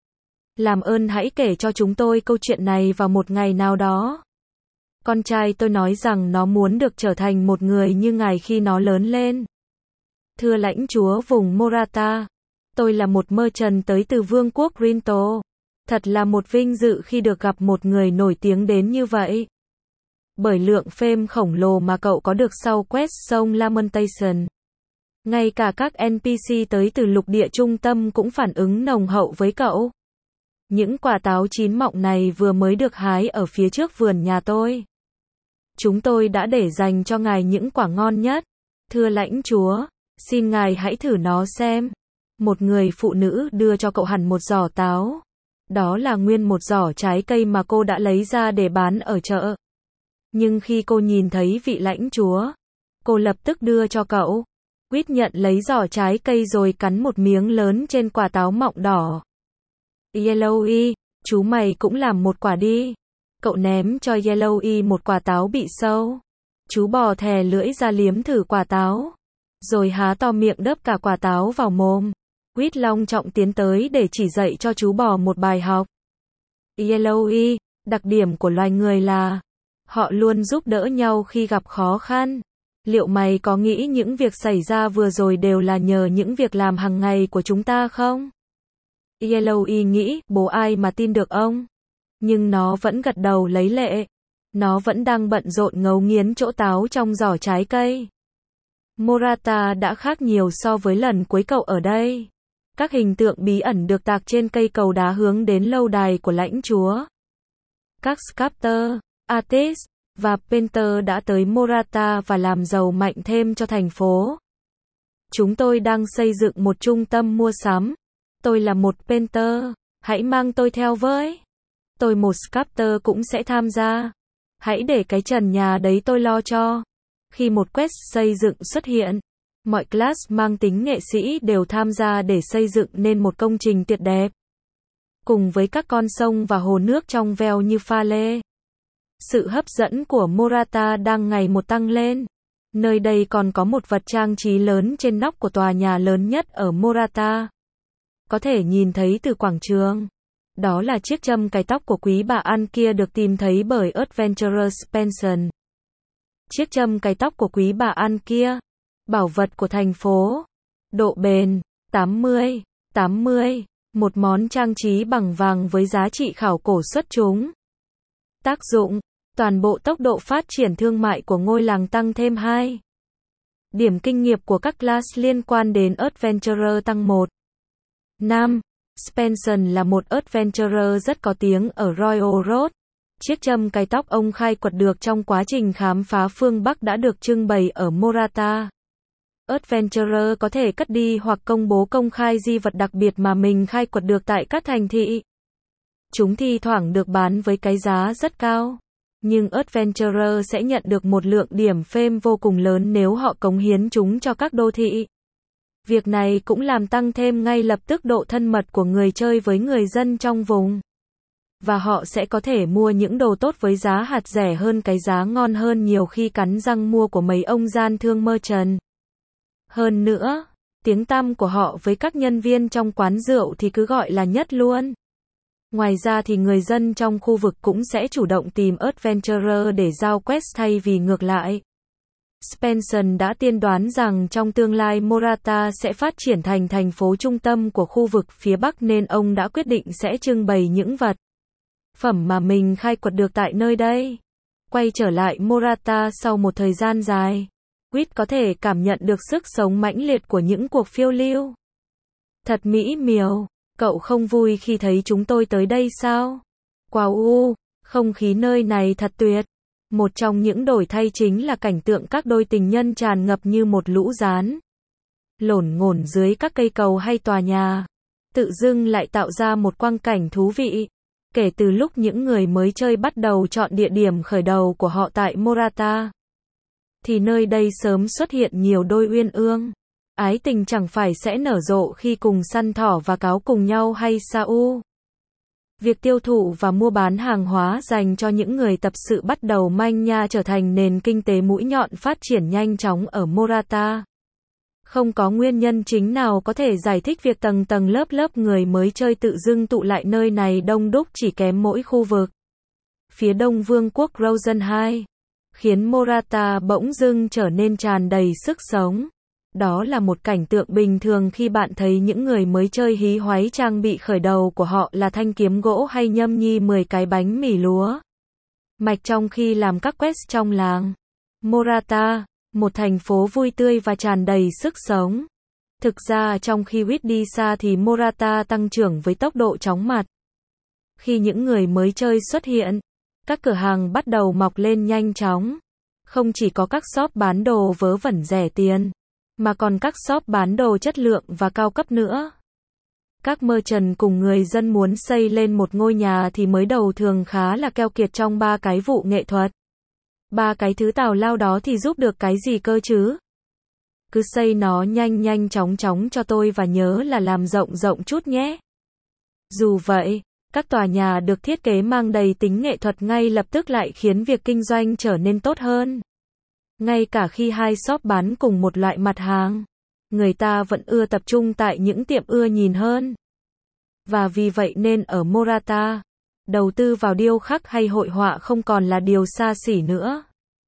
A: Làm ơn hãy kể cho chúng tôi câu chuyện này vào một ngày nào đó. Con trai tôi nói rằng nó muốn được trở thành một người như ngài khi nó lớn lên. Thưa lãnh chúa vùng Morata, tôi là một merchant tới từ vương quốc Rinto. Thật là một vinh dự khi được gặp một người nổi tiếng đến như vậy. Bởi lượng fame khổng lồ mà cậu có được sau quest sông Lamentation. Ngay cả các en pê xê tới từ lục địa trung tâm cũng phản ứng nồng hậu với cậu. Những quả táo chín mọng này vừa mới được hái ở phía trước vườn nhà tôi. Chúng tôi đã để dành cho ngài những quả ngon nhất. Thưa lãnh chúa, xin ngài hãy thử nó xem. Một người phụ nữ đưa cho cậu hẳn một giỏ táo. Đó là nguyên một giỏ trái cây mà cô đã lấy ra để bán ở chợ. Nhưng khi cô nhìn thấy vị lãnh chúa, cô lập tức đưa cho cậu. Quýt nhận lấy giỏ trái cây rồi cắn một miếng lớn trên quả táo mọng đỏ. Yellowy, chú mày cũng làm một quả đi. Cậu ném cho Yellowy một quả táo bị sâu. Chú bò thè lưỡi ra liếm thử quả táo. Rồi há to miệng đớp cả quả táo vào mồm. Quýt long trọng tiến tới để chỉ dạy cho chú bò một bài học. Yellowy, đặc điểm của loài người là họ luôn giúp đỡ nhau khi gặp khó khăn. Liệu mày có nghĩ những việc xảy ra vừa rồi đều là nhờ những việc làm hàng ngày của chúng ta không? Yellowy nghĩ, bố ai mà tin được ông? Nhưng nó vẫn gật đầu lấy lệ. Nó vẫn đang bận rộn ngấu nghiến chỗ táo trong giỏ trái cây. Morata đã khác nhiều so với lần cuối cậu ở đây. Các hình tượng bí ẩn được tạc trên cây cầu đá hướng đến lâu đài của lãnh chúa. Các sculptor, artist và painter đã tới Morata và làm giàu mạnh thêm cho thành phố. Chúng tôi đang xây dựng một trung tâm mua sắm. Tôi là một painter, hãy mang tôi theo với. Tôi một sculptor cũng sẽ tham gia. Hãy để cái trần nhà đấy tôi lo cho. Khi một quest xây dựng xuất hiện, mọi class mang tính nghệ sĩ đều tham gia để xây dựng nên một công trình tuyệt đẹp. Cùng với các con sông và hồ nước trong veo như pha lê. Sự hấp dẫn của Morata đang ngày một tăng lên. Nơi đây còn có một vật trang trí lớn trên nóc của tòa nhà lớn nhất ở Morata. Có thể nhìn thấy từ quảng trường. Đó là chiếc châm cài tóc của quý bà An kia được tìm thấy bởi Adventurous Pension. Chiếc châm cài tóc của quý bà An kia. Bảo vật của thành phố. Độ bền, tám mươi, tám mươi. Một món trang trí bằng vàng với giá trị khảo cổ xuất chúng. Tác dụng. Toàn bộ tốc độ phát triển thương mại của ngôi làng tăng thêm hai. Điểm kinh nghiệm của các class liên quan đến Adventurer tăng một. năm. Spenson là một Adventurer rất có tiếng ở Royal Road. Chiếc châm cài tóc ông khai quật được trong quá trình khám phá phương Bắc đã được trưng bày ở Morata. Adventurer có thể cất đi hoặc công bố công khai di vật đặc biệt mà mình khai quật được tại các thành thị. Chúng thi thoảng được bán với cái giá rất cao. Nhưng Adventurer sẽ nhận được một lượng điểm fame vô cùng lớn nếu họ cống hiến chúng cho các đô thị. Việc này cũng làm tăng thêm ngay lập tức độ thân mật của người chơi với người dân trong vùng. Và họ sẽ có thể mua những đồ tốt với giá hạt rẻ hơn cái giá ngon hơn nhiều khi cắn răng mua của mấy ông gian thương merchant. Hơn nữa, tiếng tăm của họ với các nhân viên trong quán rượu thì cứ gọi là nhất luôn. Ngoài ra thì người dân trong khu vực cũng sẽ chủ động tìm Adventurer để giao quest thay vì ngược lại. Spenson đã tiên đoán rằng trong tương lai Morata sẽ phát triển thành thành phố trung tâm của khu vực phía Bắc nên ông đã quyết định sẽ trưng bày những vật phẩm mà mình khai quật được tại nơi đây. Quay trở lại Morata sau một thời gian dài, Quýt có thể cảm nhận được sức sống mãnh liệt của những cuộc phiêu lưu. Thật mỹ miều, cậu không vui khi thấy chúng tôi tới đây sao? Wow, không khí nơi này thật tuyệt. Một trong những đổi thay chính là cảnh tượng các đôi tình nhân tràn ngập như một lũ gián, lổn ngổn dưới các cây cầu hay tòa nhà. Tự dưng lại tạo ra một quang cảnh thú vị. Kể từ lúc những người mới chơi bắt đầu chọn địa điểm khởi đầu của họ tại Morata, thì nơi đây sớm xuất hiện nhiều đôi uyên ương. Ái tình chẳng phải sẽ nở rộ khi cùng săn thỏ và cáo cùng nhau hay sao? Việc tiêu thụ và mua bán hàng hóa dành cho những người tập sự bắt đầu manh nha trở thành nền kinh tế mũi nhọn phát triển nhanh chóng ở Morata. Không có nguyên nhân chính nào có thể giải thích việc tầng tầng lớp lớp người mới chơi tự dưng tụ lại nơi này đông đúc chỉ kém mỗi khu vực. Phía đông vương quốc Rosen hai, khiến Morata bỗng dưng trở nên tràn đầy sức sống. Đó là một cảnh tượng bình thường khi bạn thấy những người mới chơi hí hoáy trang bị khởi đầu của họ là thanh kiếm gỗ hay nhâm nhi mười cái bánh mì lúa mạch trong khi làm các quest trong làng. Morata, một thành phố vui tươi và tràn đầy sức sống. Thực ra trong khi Wit đi xa thì Morata tăng trưởng với tốc độ chóng mặt. Khi những người mới chơi xuất hiện, các cửa hàng bắt đầu mọc lên nhanh chóng. Không chỉ có các shop bán đồ vớ vẩn rẻ tiền, mà còn các shop bán đồ chất lượng và cao cấp nữa. Các merchant cùng người dân muốn xây lên một ngôi nhà thì mới đầu thường khá là keo kiệt trong ba cái vụ nghệ thuật. Ba cái thứ tào lao đó thì giúp được cái gì cơ chứ? Cứ xây nó nhanh nhanh chóng chóng cho tôi và nhớ là làm rộng rộng chút nhé. Dù vậy, các tòa nhà được thiết kế mang đầy tính nghệ thuật ngay lập tức lại khiến việc kinh doanh trở nên tốt hơn. Ngay cả khi hai shop bán cùng một loại mặt hàng, người ta vẫn ưa tập trung tại những tiệm ưa nhìn hơn. Và vì vậy nên ở Morata, đầu tư vào điêu khắc hay hội họa không còn là điều xa xỉ nữa.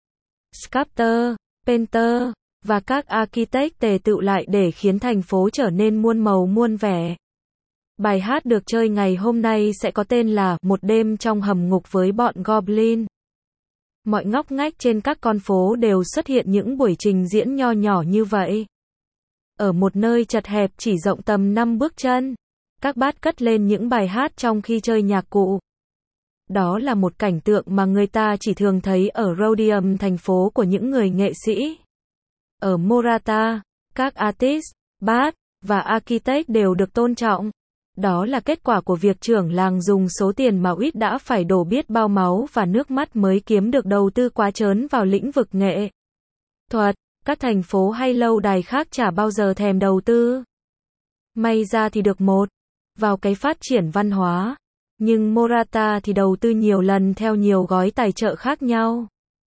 A: Sculptor, painter và các architect tề tựu lại để khiến thành phố trở nên muôn màu muôn vẻ. Bài hát được chơi ngày hôm nay sẽ có tên là Một đêm trong hầm ngục với bọn Goblin. Mọi ngóc ngách trên các con phố đều xuất hiện những buổi trình diễn nho nhỏ như vậy. Ở một nơi chật hẹp chỉ rộng tầm năm bước chân, các bát cất lên những bài hát trong khi chơi nhạc cụ. Đó là một cảnh tượng mà người ta chỉ thường thấy ở Rhodium, thành phố của những người nghệ sĩ. Ở Morata, các artist, bát và architect đều được tôn trọng. Đó là kết quả của việc trưởng làng dùng số tiền mà Wit đã phải đổ biết bao máu và nước mắt mới kiếm được đầu tư quá trớn vào lĩnh vực nghệ thuật. Các thành phố hay lâu đài khác chả bao giờ thèm đầu tư. May ra thì được một vào cái phát triển văn hóa. Nhưng Morata thì đầu tư nhiều lần theo nhiều gói tài trợ khác nhau.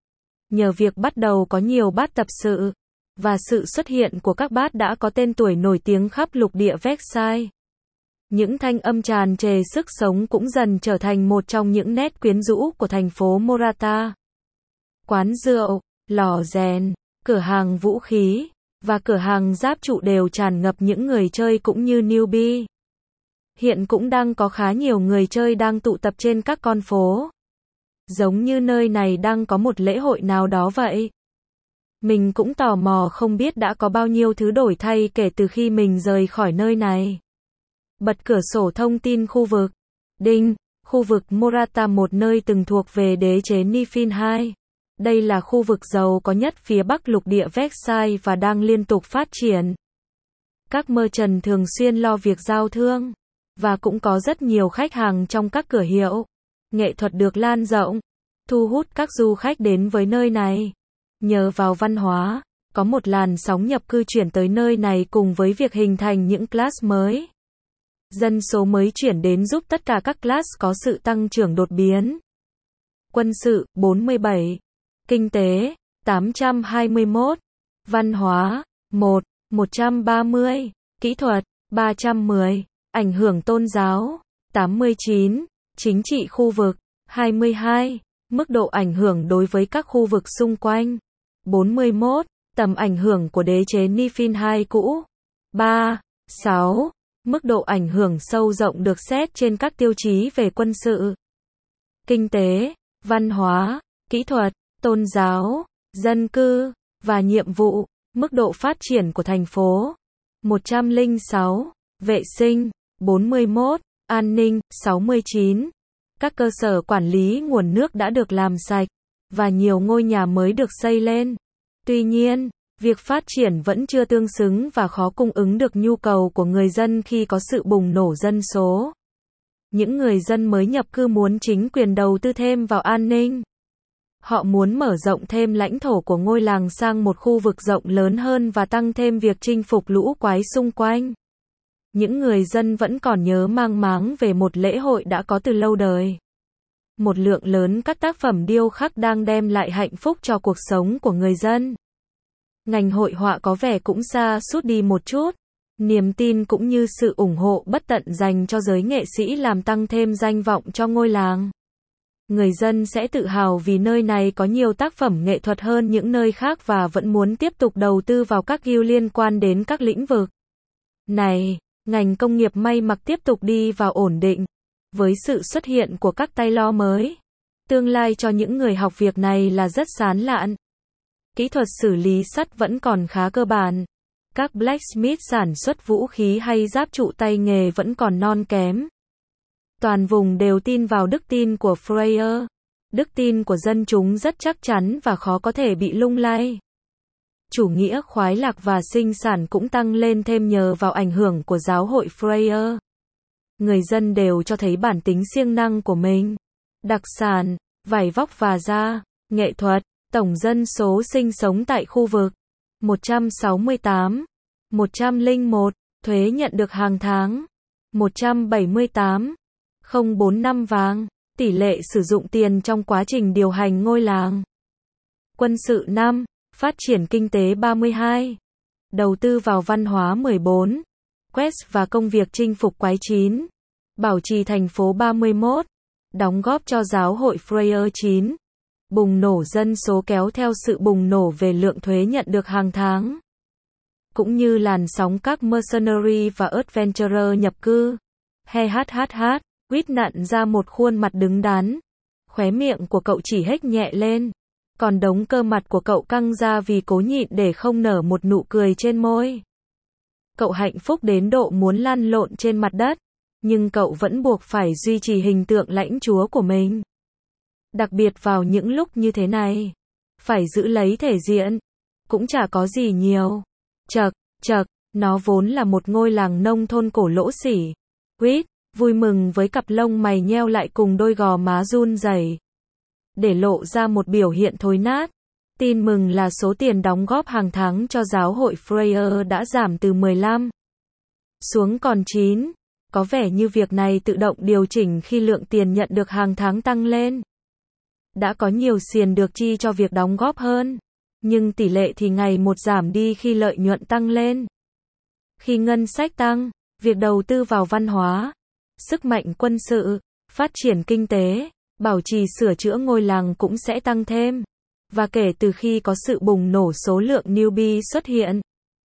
A: Nhờ việc bắt đầu có nhiều bát tập sự, và sự xuất hiện của các bát đã có tên tuổi nổi tiếng khắp lục địa Versailles. Những thanh âm tràn trề sức sống cũng dần trở thành một trong những nét quyến rũ của thành phố Morata. Quán rượu, lò rèn, cửa hàng vũ khí, và cửa hàng giáp trụ đều tràn ngập những người chơi cũng như newbie. Hiện cũng đang có khá nhiều người chơi đang tụ tập trên các con phố. Giống như nơi này đang có một lễ hội nào đó vậy. Mình cũng tò mò không biết đã có bao nhiêu thứ đổi thay kể từ khi mình rời khỏi nơi này. Bật cửa sổ thông tin khu vực. Đinh, khu vực Morata, một nơi từng thuộc về đế chế Nifin hai. Đây là khu vực giàu có nhất phía bắc lục địa Versailles và đang liên tục phát triển. Các merchant thường xuyên lo việc giao thương, và cũng có rất nhiều khách hàng trong các cửa hiệu. Nghệ thuật được lan rộng, thu hút các du khách đến với nơi này. Nhờ vào văn hóa, có một làn sóng nhập cư chuyển tới nơi này cùng với việc hình thành những class mới. Dân số mới chuyển đến giúp tất cả các class có sự tăng trưởng đột biến. Quân sự, bốn mươi bảy. Kinh tế, tám trăm hai mươi mốt. Văn hóa, một, một trăm ba mươi. Kỹ thuật, ba trăm mười. Ảnh hưởng tôn giáo, tám mươi chín. Chính trị khu vực, hai mươi hai. Mức độ ảnh hưởng đối với các khu vực xung quanh, bốn mươi mốt. Tầm ảnh hưởng của đế chế Nifin hai cũ, ba, sáu. Mức độ ảnh hưởng sâu rộng được xét trên các tiêu chí về quân sự, kinh tế, văn hóa, kỹ thuật, tôn giáo, dân cư, và nhiệm vụ. Mức độ phát triển của thành phố, một trăm lẻ sáu. Vệ sinh, bốn mươi mốt. An ninh, sáu mươi chín. Các cơ sở quản lý nguồn nước đã được làm sạch, và nhiều ngôi nhà mới được xây lên. Tuy nhiên, việc phát triển vẫn chưa tương xứng và khó cung ứng được nhu cầu của người dân khi có sự bùng nổ dân số. Những người dân mới nhập cư muốn chính quyền đầu tư thêm vào an ninh. Họ muốn mở rộng thêm lãnh thổ của ngôi làng sang một khu vực rộng lớn hơn và tăng thêm việc chinh phục lũ quái xung quanh. Những người dân vẫn còn nhớ mang máng về một lễ hội đã có từ lâu đời. Một lượng lớn các tác phẩm điêu khắc đang đem lại hạnh phúc cho cuộc sống của người dân. Ngành hội họa có vẻ cũng sa sút đi một chút. Niềm tin cũng như sự ủng hộ bất tận dành cho giới nghệ sĩ làm tăng thêm danh vọng cho ngôi làng. Người dân sẽ tự hào vì nơi này có nhiều tác phẩm nghệ thuật hơn những nơi khác và vẫn muốn tiếp tục đầu tư vào các guild liên quan đến các lĩnh vực này. Ngành công nghiệp may mặc tiếp tục đi vào ổn định. Với sự xuất hiện của các tailor mới, tương lai cho những người học việc này là rất sáng lạn. Kỹ thuật xử lý sắt vẫn còn khá cơ bản. Các blacksmith sản xuất vũ khí hay giáp trụ tay nghề vẫn còn non kém. Toàn vùng đều tin vào đức tin của Freya. Đức tin của dân chúng rất chắc chắn và khó có thể bị lung lay. Chủ nghĩa khoái lạc và sinh sản cũng tăng lên thêm nhờ vào ảnh hưởng của giáo hội Freya. Người dân đều cho thấy bản tính siêng năng của mình. Đặc sản, vải vóc và da, nghệ thuật, tổng dân số sinh sống tại khu vực một trăm sáu mươi tám, một trăm lẻ một, thuế nhận được hàng tháng một trăm bảy mươi tám phẩy không bốn năm vàng, tỷ lệ sử dụng tiền trong quá trình điều hành ngôi làng. Quân sự năm, phát triển kinh tế ba mươi hai, đầu tư vào văn hóa mười bốn, quest và công việc chinh phục quái chín, bảo trì thành phố ba mươi mốt, đóng góp cho giáo hội Freya chín. Bùng nổ dân số kéo theo sự bùng nổ về lượng thuế nhận được hàng tháng. Cũng như làn sóng các mercenary và adventurer nhập cư. He hát hát hát, Quýt nặn ra một khuôn mặt đứng đắn. Khóe miệng của cậu chỉ hếch nhẹ lên. Còn đống cơ mặt của cậu căng ra vì cố nhịn để không nở một nụ cười trên môi. Cậu hạnh phúc đến độ muốn lăn lộn trên mặt đất. Nhưng cậu vẫn buộc phải duy trì hình tượng lãnh chúa của mình. Đặc biệt vào những lúc như thế này. Phải giữ lấy thể diện. Cũng chả có gì nhiều. Chậc, chậc, nó vốn là một ngôi làng nông thôn cổ lỗ xỉ. Quýt, vui mừng với cặp lông mày nheo lại cùng đôi gò má run rẩy. Để lộ ra một biểu hiện thối nát. Tin mừng là số tiền đóng góp hàng tháng cho giáo hội Freya đã giảm từ mười lăm xuống còn chín. Có vẻ như việc này tự động điều chỉnh khi lượng tiền nhận được hàng tháng tăng lên. Đã có nhiều xiền được chi cho việc đóng góp hơn. Nhưng tỷ lệ thì ngày một giảm đi khi lợi nhuận tăng lên. Khi ngân sách tăng, việc đầu tư vào văn hóa, sức mạnh quân sự, phát triển kinh tế, bảo trì sửa chữa ngôi làng cũng sẽ tăng thêm. Và kể từ khi có sự bùng nổ số lượng newbie xuất hiện,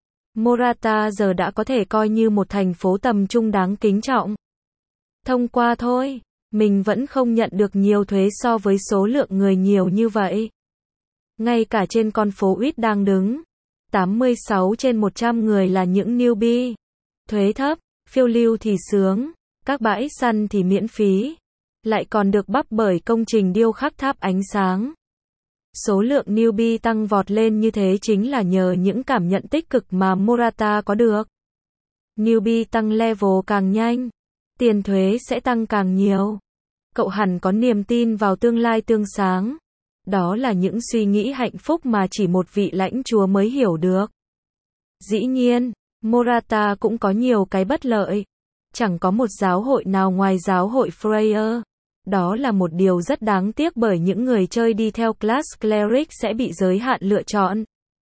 A: Morata giờ đã có thể coi như một thành phố tầm trung đáng kính trọng. Thông qua thôi, mình vẫn không nhận được nhiều thuế so với số lượng người nhiều như vậy. Ngay cả trên con phố Uýt đang đứng, tám mươi sáu trên một trăm người là những newbie. Thuế thấp, phiêu lưu thì sướng, các bãi săn thì miễn phí. Lại còn được bắp bởi công trình điêu khắc tháp ánh sáng. Số lượng newbie tăng vọt lên như thế chính là nhờ những cảm nhận tích cực mà Morata có được. Newbie tăng level càng nhanh, tiền thuế sẽ tăng càng nhiều. Cậu hẳn có niềm tin vào tương lai tươi sáng. Đó là những suy nghĩ hạnh phúc mà chỉ một vị lãnh chúa mới hiểu được. Dĩ nhiên, Morata cũng có nhiều cái bất lợi. Chẳng có một giáo hội nào ngoài giáo hội Freya. Đó là một điều rất đáng tiếc bởi những người chơi đi theo class cleric sẽ bị giới hạn lựa chọn.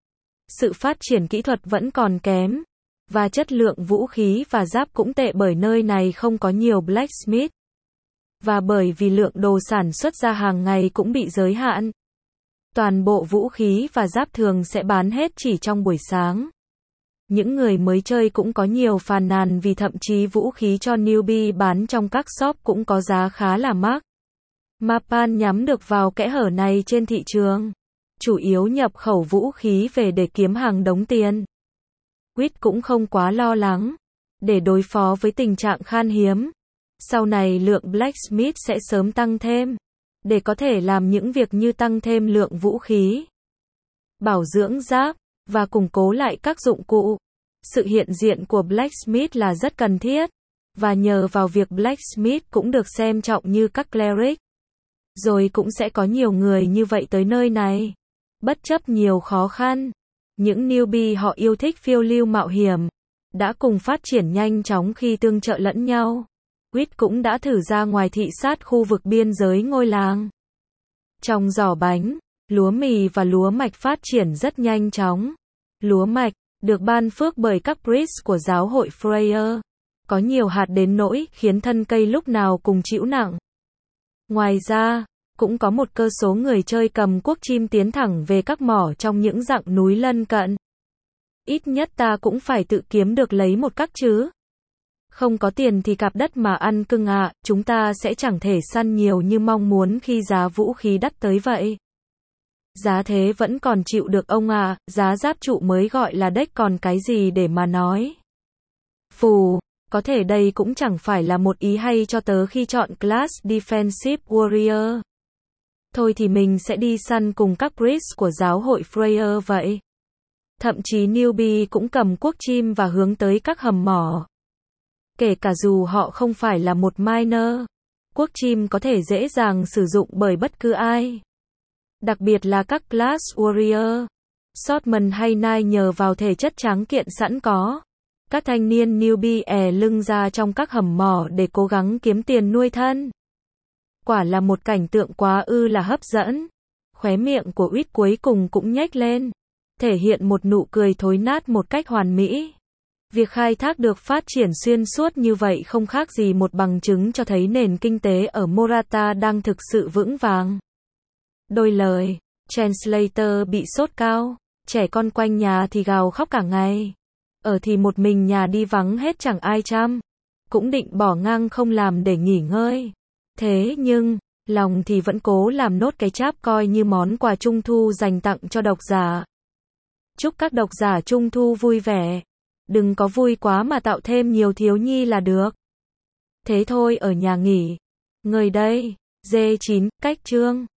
A: Sự phát triển kỹ thuật vẫn còn kém. Và chất lượng vũ khí và giáp cũng tệ bởi nơi này không có nhiều blacksmith. Và bởi vì lượng đồ sản xuất ra hàng ngày cũng bị giới hạn. Toàn bộ vũ khí và giáp thường sẽ bán hết chỉ trong buổi sáng. Những người mới chơi cũng có nhiều phàn nàn vì thậm chí vũ khí cho newbie bán trong các shop cũng có giá khá là mắc. Mapan nhắm được vào kẽ hở này trên thị trường. Chủ yếu nhập khẩu vũ khí về để kiếm hàng đống tiền. Quýt cũng không quá lo lắng. Để đối phó với tình trạng khan hiếm. Sau này lượng blacksmith sẽ sớm tăng thêm. để có thể làm những việc như tăng thêm lượng vũ khí, bảo dưỡng giáp, và củng cố lại các dụng cụ. Sự hiện diện của Blacksmith là rất cần thiết, và nhờ vào việc Blacksmith cũng được xem trọng như các cleric, rồi cũng sẽ có nhiều người như vậy tới nơi này. Bất chấp nhiều khó khăn, những newbie họ yêu thích phiêu lưu mạo hiểm, đã cùng phát triển nhanh chóng khi tương trợ lẫn nhau. Quýt cũng đã thử ra ngoài thị sát khu vực biên giới ngôi làng. Trong giỏ bánh, lúa mì và lúa mạch phát triển rất nhanh chóng. Lúa mạch, được ban phước bởi các priest của giáo hội Freya, có nhiều hạt đến nỗi khiến thân cây lúc nào cùng chịu nặng. Ngoài ra, cũng có một cơ số người chơi cầm cuốc chim tiến thẳng về các mỏ trong những dặng núi lân cận. Ít nhất ta cũng phải tự kiếm được lấy một các chứ. Không có tiền thì cạp đất mà ăn cưng ạ, à, chúng ta sẽ chẳng thể săn nhiều như mong muốn khi giá vũ khí đắt tới vậy. Giá thế vẫn còn chịu được ông ạ, à, giá giáp trụ mới gọi là đếch còn cái gì để mà nói. Phù, có thể đây cũng chẳng phải là một ý hay cho tớ khi chọn class Defensive Warrior. Thôi thì mình sẽ đi săn cùng các priest của giáo hội Freya vậy. Thậm chí newbie cũng cầm cuốc chim và hướng tới các hầm mỏ. Kể cả dù họ không phải là một miner, cuốc chim có thể dễ dàng sử dụng bởi bất cứ ai. Đặc biệt là các class warrior, swordsman hay knight nhờ vào thể chất tráng kiện sẵn có. Các thanh niên newbie è lưng ra trong các hầm mỏ để cố gắng kiếm tiền nuôi thân. Quả là một cảnh tượng quá ư là hấp dẫn. Khóe miệng của Uýt cuối cùng cũng nhếch lên, thể hiện một nụ cười thối nát một cách hoàn mỹ. Việc khai thác được phát triển xuyên suốt như vậy không khác gì một bằng chứng cho thấy nền kinh tế ở Morata đang thực sự vững vàng. Đôi lời, Translator bị sốt cao, trẻ con quanh nhà thì gào khóc cả ngày. Ở thì một mình nhà đi vắng hết chẳng ai chăm. Cũng định bỏ ngang không làm để nghỉ ngơi. Thế nhưng, lòng thì vẫn cố làm nốt cái cháp coi như món quà trung thu dành tặng cho độc giả. Chúc các độc giả trung thu vui vẻ. Đừng có vui quá mà tạo thêm nhiều thiếu nhi là được. Thế thôi ở nhà nghỉ. Người đây, D chín, cách chương.